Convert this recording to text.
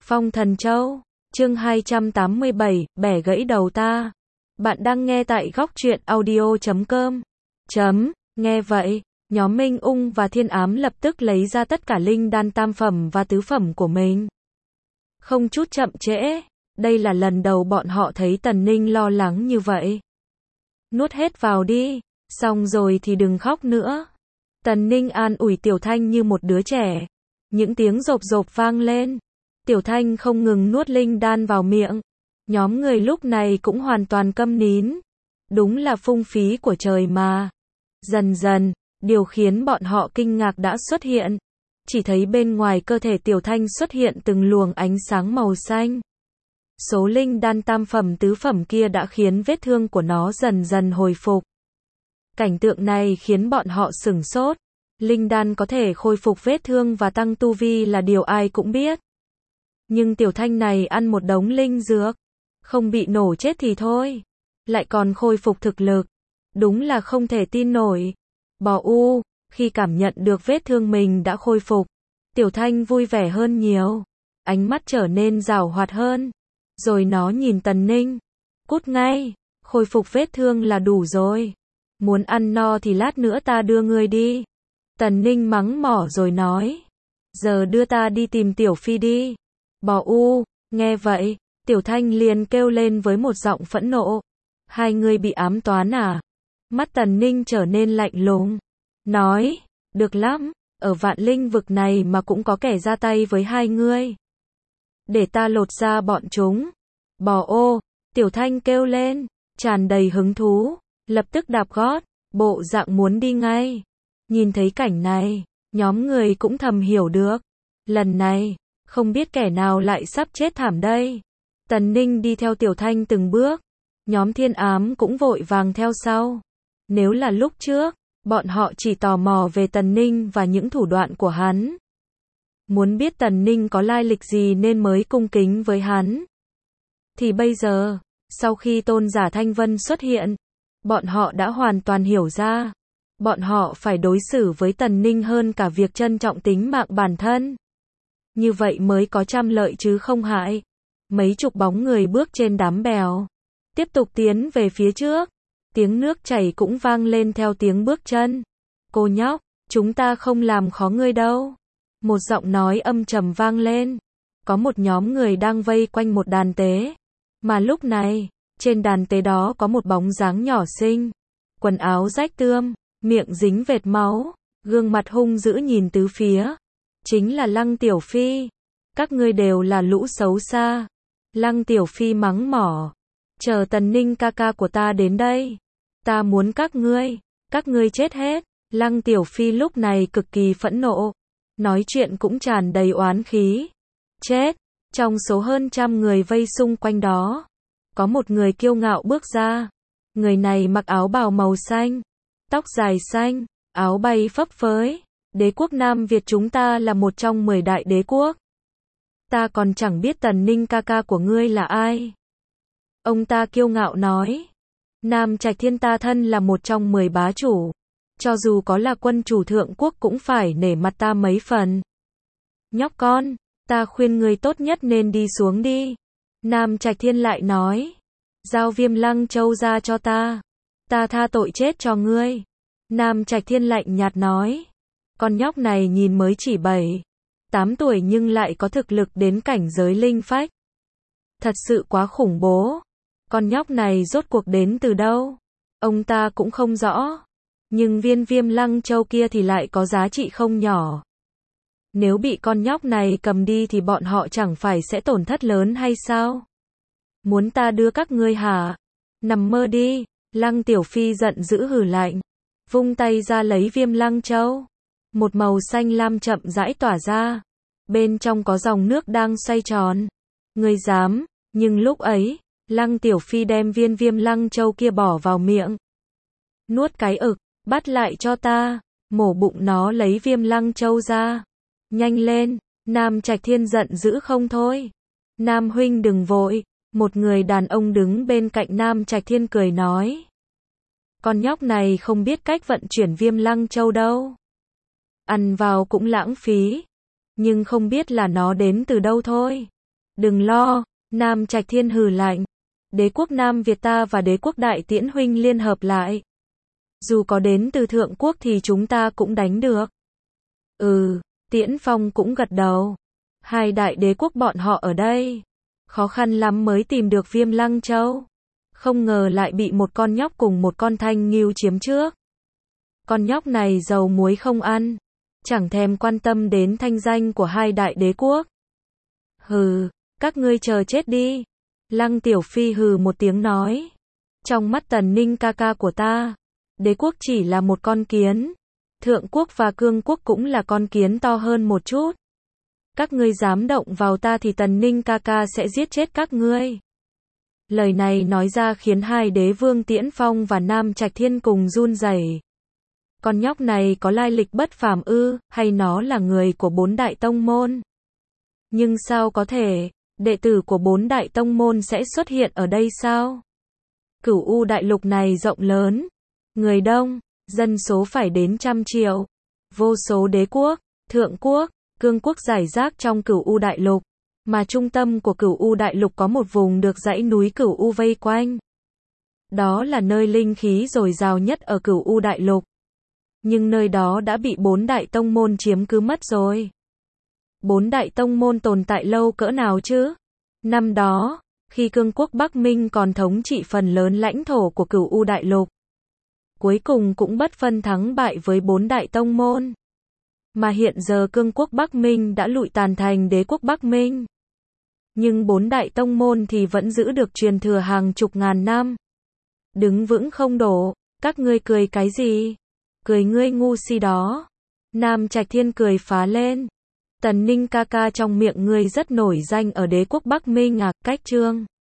Phong Thần Châu, chương 287, bẻ gãy đầu ta. Bạn đang nghe tại góc truyện audio.com. Nghe vậy, nhóm Minh Ung và Thiên Ám lập tức lấy ra tất cả linh đan tam phẩm và tứ phẩm của mình. Không chút chậm trễ, đây là lần đầu bọn họ thấy Tần Ninh lo lắng như vậy. Nuốt hết vào đi, xong rồi thì đừng khóc nữa. Tần Ninh an ủi Tiểu Thanh như một đứa trẻ. Những tiếng rộp rộp vang lên. Tiểu Thanh không ngừng nuốt linh đan vào miệng. Nhóm người lúc này cũng hoàn toàn câm nín. Đúng là phung phí của trời mà. Dần dần, điều khiến bọn họ kinh ngạc đã xuất hiện. Chỉ thấy bên ngoài cơ thể Tiểu Thanh xuất hiện từng luồng ánh sáng màu xanh. Số linh đan tam phẩm tứ phẩm kia đã khiến vết thương của nó dần dần hồi phục. Cảnh tượng này khiến bọn họ sửng sốt. Linh đan có thể khôi phục vết thương và tăng tu vi là điều ai cũng biết. Nhưng Tiểu Thanh này ăn một đống linh dược, không bị nổ chết thì thôi, lại còn khôi phục thực lực. Đúng là không thể tin nổi. Bò u, khi cảm nhận được vết thương mình đã khôi phục, Tiểu Thanh vui vẻ hơn nhiều, ánh mắt trở nên giảo hoạt hơn. Rồi nó nhìn Tần Ninh, cút ngay, khôi phục vết thương là đủ rồi. Muốn ăn no thì lát nữa ta đưa ngươi đi. Tần Ninh mắng mỏ rồi nói, giờ đưa ta đi tìm Tiểu Phi đi. Bò u, nghe vậy, Tiểu Thanh liền kêu lên với một giọng phẫn nộ. Hai người bị ám toán à? Mắt Tần Ninh trở nên lạnh lùng. Nói, được lắm, ở vạn linh vực này mà cũng có kẻ ra tay với hai ngươi. Để ta lột ra bọn chúng. Bò ô, Tiểu Thanh kêu lên, tràn đầy hứng thú, lập tức đạp gót, bộ dạng muốn đi ngay. Nhìn thấy cảnh này, nhóm người cũng thầm hiểu được. Lần này, không biết kẻ nào lại sắp chết thảm đây. Tần Ninh đi theo Tiểu Thanh từng bước. Nhóm Thiên Ám cũng vội vàng theo sau. Nếu là lúc trước, bọn họ chỉ tò mò về Tần Ninh và những thủ đoạn của hắn. Muốn biết Tần Ninh có lai lịch gì nên mới cung kính với hắn. Thì bây giờ, sau khi tôn giả Thanh Vân xuất hiện, bọn họ đã hoàn toàn hiểu ra. Bọn họ phải đối xử với Tần Ninh hơn cả việc trân trọng tính mạng bản thân. Như vậy mới có trăm lợi chứ không hại. Mấy chục bóng người bước trên đám bèo, tiếp tục tiến về phía trước. Tiếng nước chảy cũng vang lên theo tiếng bước chân. Cô nhóc, chúng ta không làm khó ngươi đâu. Một giọng nói âm trầm vang lên. Có một nhóm người đang vây quanh một đàn tế. Mà lúc này, trên đàn tế đó có một bóng dáng nhỏ xinh. Quần áo rách tươm, miệng dính vệt máu, gương mặt hung dữ nhìn tứ phía. Chính là Lăng Tiểu Phi. Các ngươi đều là lũ xấu xa. Lăng Tiểu Phi mắng mỏ. Chờ Tần Ninh ca ca của ta đến đây. Ta muốn các ngươi chết hết. Lăng Tiểu Phi lúc này cực kỳ phẫn nộ. Nói chuyện cũng tràn đầy oán khí. Chết. Trong số hơn trăm người vây xung quanh đó, có một người kiêu ngạo bước ra. Người này mặc áo bào màu xanh, tóc dài xanh, áo bay phấp phới. Đế quốc Nam Việt chúng ta là một trong 10 đại đế quốc. Ta còn chẳng biết Tần Ninh ca ca của ngươi là ai. Ông ta kiêu ngạo nói. Nam Trạch Thiên ta thân là một trong 10 bá chủ. Cho dù có là quân chủ thượng quốc cũng phải nể mặt ta mấy phần. Nhóc con, ta khuyên ngươi tốt nhất nên đi xuống đi. Nam Trạch Thiên lại nói. Giao Viêm Lăng Châu ra cho ta. Ta tha tội chết cho ngươi. Nam Trạch Thiên lạnh nhạt nói. Con nhóc này nhìn mới chỉ 7, 8 tuổi nhưng lại có thực lực đến cảnh giới linh phách. Thật sự quá khủng bố. Con nhóc này rốt cuộc đến từ đâu? Ông ta cũng không rõ. Nhưng viên Viêm Lăng Châu kia thì lại có giá trị không nhỏ. Nếu bị con nhóc này cầm đi thì bọn họ chẳng phải sẽ tổn thất lớn hay sao? Muốn ta đưa các ngươi hả? Nằm mơ đi. Lăng Tiểu Phi giận dữ hừ lạnh. Vung tay ra lấy Viêm Lăng Châu. Một màu xanh lam chậm rãi tỏa ra. Bên trong có dòng nước đang xoay tròn. Ngươi dám, nhưng lúc ấy, Lăng Tiểu Phi đem viên Viêm Lăng Châu kia bỏ vào miệng. Nuốt cái ực, bắt lại cho ta, mổ bụng nó lấy Viêm Lăng Châu ra. Nhanh lên, Nam Trạch Thiên giận dữ không thôi. Nam huynh đừng vội, một người đàn ông đứng bên cạnh Nam Trạch Thiên cười nói. Con nhóc này không biết cách vận chuyển Viêm Lăng Châu đâu. Ăn vào cũng lãng phí. Nhưng không biết là nó đến từ đâu thôi. Đừng lo, Nam Trạch Thiên hừ lạnh. Đế quốc Nam Việt ta và đế quốc Đại Tiễn huynh liên hợp lại. Dù có đến từ thượng quốc thì chúng ta cũng đánh được. Tiễn Phong cũng gật đầu. Hai đại đế quốc bọn họ ở đây. Khó khăn lắm mới tìm được Viêm Lăng Châu. Không ngờ lại bị một con nhóc cùng một con thanh ngưu chiếm trước. Con nhóc này dầu muối không ăn. Chẳng thèm quan tâm đến thanh danh của hai đại đế quốc. Hừ, các ngươi chờ chết đi. Lăng Tiểu Phi hừ một tiếng nói. Trong mắt Tần Ninh ca ca của ta, đế quốc chỉ là một con kiến. Thượng quốc và cương quốc cũng là con kiến to hơn một chút. Các ngươi dám động vào ta thì Tần Ninh ca ca sẽ giết chết các ngươi. Lời này nói ra khiến hai đế vương Tiễn Phong và Nam Trạch Thiên cùng run rẩy. Con nhóc này có lai lịch bất phàm ư, hay nó là người của bốn đại tông môn? Nhưng sao có thể, đệ tử của bốn đại tông môn sẽ xuất hiện ở đây sao? Cửu U đại lục này rộng lớn, người đông, dân số phải đến trăm triệu. Vô số đế quốc, thượng quốc, cương quốc rải rác trong Cửu U đại lục. Mà trung tâm của Cửu U đại lục có một vùng được dãy núi Cửu U vây quanh. Đó là nơi linh khí dồi dào nhất ở Cửu U đại lục. Nhưng nơi đó đã bị bốn đại tông môn chiếm cứ mất rồi. Bốn đại tông môn tồn tại lâu cỡ nào chứ? Năm đó, khi cương quốc Bắc Minh còn thống trị phần lớn lãnh thổ của Cửu U đại lục, cuối cùng cũng bất phân thắng bại với bốn đại tông môn. Mà hiện giờ cương quốc Bắc Minh đã lụi tàn thành đế quốc Bắc Minh. Nhưng bốn đại tông môn thì vẫn giữ được truyền thừa hàng chục ngàn năm. Đứng vững không đổ, các ngươi cười cái gì? Cười ngươi ngu si đó. Nam Trạch Thiên cười phá lên. Tần Ninh ca ca, trong miệng ngươi rất nổi danh ở đế quốc Bắc Minh à, cách chương.